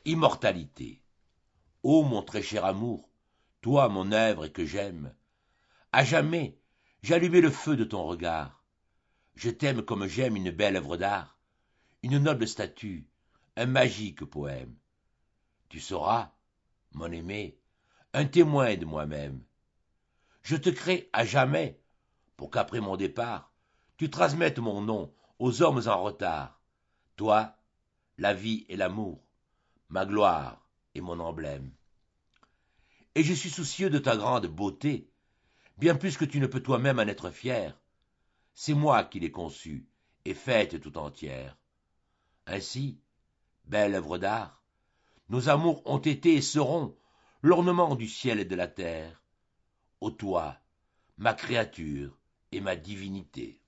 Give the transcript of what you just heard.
immortalité. Ô mon très cher amour, toi mon œuvre et que j'aime, à jamais j'allumai le feu de ton regard. Je t'aime comme j'aime une belle œuvre d'art, une noble statue, un magique poème. Tu seras, mon aimé, un témoin de moi-même. Je te crée à jamais, pour qu'après mon départ, tu transmettes mon nom aux hommes en retard. Toi, la vie et l'amour, ma gloire et mon emblème. Et je suis soucieux de ta grande beauté, bien plus que tu ne peux toi-même en être fier. C'est moi qui l'ai conçue et faite tout entière. Ainsi, belle œuvre d'art, nos amours ont été et seront l'ornement du ciel et de la terre. Ô toi, ma créature et ma divinité.